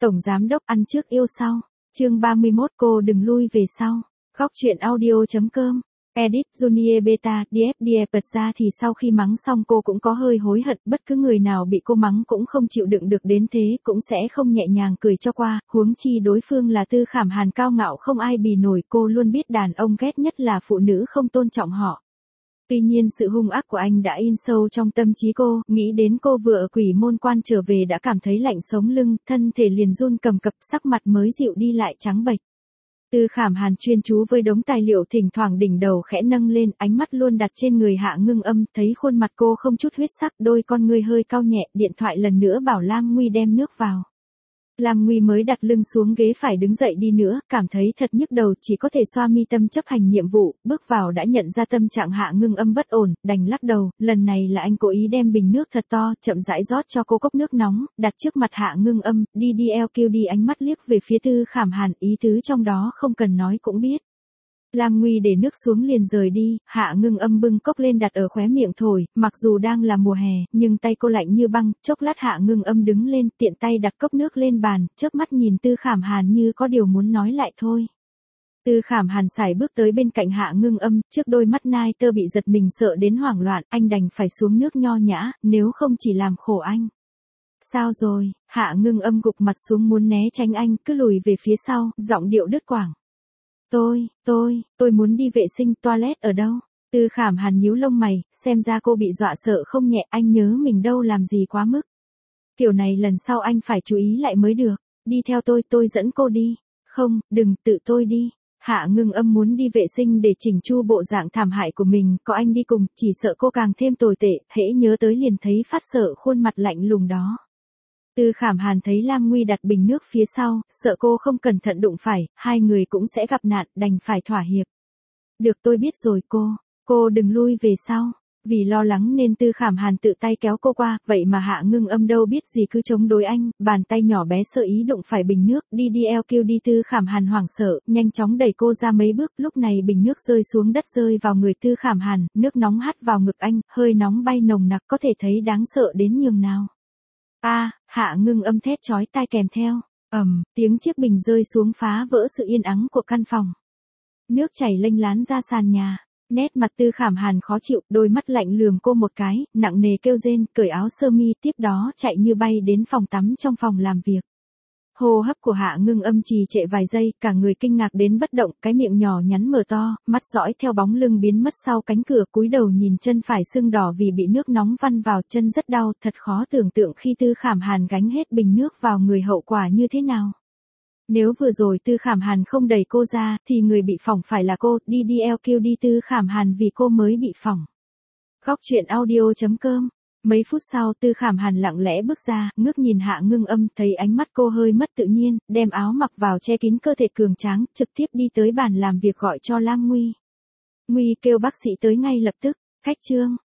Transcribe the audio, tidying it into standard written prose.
Tổng giám đốc ăn trước yêu sau. Chương 31 cô đừng lui về sau. Góc truyện audio.com. Edit Junior Beta DFDF bật ra thì sau khi mắng xong cô cũng có hơi hối hận, bất cứ người nào bị cô mắng cũng không chịu đựng được đến thế, cũng sẽ không nhẹ nhàng cười cho qua, huống chi đối phương là Tư Khảm Hàn cao ngạo không ai bì nổi, cô luôn biết đàn ông ghét nhất là phụ nữ không tôn trọng họ. Tuy nhiên sự hung ác của anh đã in sâu trong tâm trí cô, nghĩ đến cô vừa ở Quỷ Môn Quan trở về đã cảm thấy lạnh sống lưng, thân thể liền run cầm cập, sắc mặt mới dịu đi lại trắng bệch. Tư Khảm Hàn chuyên chú với đống tài liệu, thỉnh thoảng đỉnh đầu khẽ nâng lên, ánh mắt luôn đặt trên người Hạ Ngưng Âm, thấy khuôn mặt cô không chút huyết sắc, đôi con ngươi hơi cau nhẹ, điện thoại lần nữa bảo Lam Nguy đem nước vào. Lam Nguy mới đặt lưng xuống ghế phải đứng dậy đi nữa, cảm thấy thật nhức đầu, chỉ có thể xoa mi tâm chấp hành nhiệm vụ, bước vào đã nhận ra tâm trạng Hạ Ngưng Âm bất ổn, đành lắc đầu, lần này là anh cố ý đem bình nước thật to, chậm rãi rót cho cô cốc nước nóng, đặt trước mặt Hạ Ngưng Âm, đi LQ đi, ánh mắt liếc về phía Tư Khảm Hàn, ý tứ trong đó không cần nói cũng biết. Lam Nguy để nước xuống liền rời đi, Hạ Ngưng Âm bưng cốc lên đặt ở khóe miệng thổi, mặc dù đang là mùa hè, nhưng tay cô lạnh như băng, chốc lát Hạ Ngưng Âm đứng lên, tiện tay đặt cốc nước lên bàn, chớp mắt nhìn Tư Khảm Hàn như có điều muốn nói lại thôi. Tư Khảm Hàn sải bước tới bên cạnh Hạ Ngưng Âm, trước đôi mắt nai tơ bị giật mình sợ đến hoảng loạn, anh đành phải xuống nước nho nhã, nếu không chỉ làm khổ anh. Sao rồi? Hạ Ngưng Âm gục mặt xuống muốn né tránh anh, cứ lùi về phía sau, giọng điệu đứt quãng. Tôi muốn đi vệ sinh, toilet ở đâu? Tư Khảm Hàn nhíu lông mày, xem ra cô bị dọa sợ không nhẹ, anh nhớ mình đâu làm gì quá mức. Kiểu này lần sau anh phải chú ý lại mới được, đi theo tôi dẫn cô đi. Không, đừng, tự tôi đi. Hạ Ngưng Âm muốn đi vệ sinh để chỉnh chu bộ dạng thảm hại của mình, có anh đi cùng, chỉ sợ cô càng thêm tồi tệ, hễ nhớ tới liền thấy phát sợ khuôn mặt lạnh lùng đó. Tư Khảm Hàn thấy Lam Nguy đặt bình nước phía sau, sợ cô không cẩn thận đụng phải, hai người cũng sẽ gặp nạn, đành phải thỏa hiệp. Được, tôi biết rồi cô đừng lui về sau. Vì lo lắng nên Tư Khảm Hàn tự tay kéo cô qua, vậy mà Hạ Ngưng Âm đâu biết gì cứ chống đối anh, bàn tay nhỏ bé sơ ý đụng phải bình nước, đi LQ đi. Tư Khảm Hàn hoảng sợ, nhanh chóng đẩy cô ra mấy bước, lúc này bình nước rơi xuống đất rơi vào người Tư Khảm Hàn, nước nóng hắt vào ngực anh, hơi nóng bay nồng nặc, có thể thấy đáng sợ đến nhường nào. Hạ Ngưng Âm thét chói tai kèm theo, tiếng chiếc bình rơi xuống phá vỡ sự yên ắng của căn phòng. Nước chảy lênh láng ra sàn nhà, nét mặt Tư Khảm Hàn khó chịu, đôi mắt lạnh lườm cô một cái, nặng nề kêu rên, cởi áo sơ mi, tiếp đó chạy như bay đến phòng tắm trong phòng làm việc. Hô hấp của Hạ Ngưng Âm trì trệ vài giây, cả người kinh ngạc đến bất động, cái miệng nhỏ nhắn mở to, mắt dõi theo bóng lưng biến mất sau cánh cửa, cúi đầu nhìn chân phải sưng đỏ vì bị nước nóng văn vào, chân rất đau, thật khó tưởng tượng khi Tư Khảm Hàn gánh hết bình nước vào người hậu quả như thế nào. Nếu vừa rồi Tư Khảm Hàn không đẩy cô ra, thì người bị phỏng phải là cô, đi LQ đi. Tư Khảm Hàn vì cô mới bị phỏng. Góc truyện audio.com. Mấy phút sau Tư Khảm Hàn lặng lẽ bước ra, ngước nhìn Hạ Ngưng Âm, thấy ánh mắt cô hơi mất tự nhiên, đem áo mặc vào che kín cơ thể cường tráng, trực tiếp đi tới bàn làm việc gọi cho Lam Nguy. Nguy kêu bác sĩ tới ngay lập tức. Khách trương,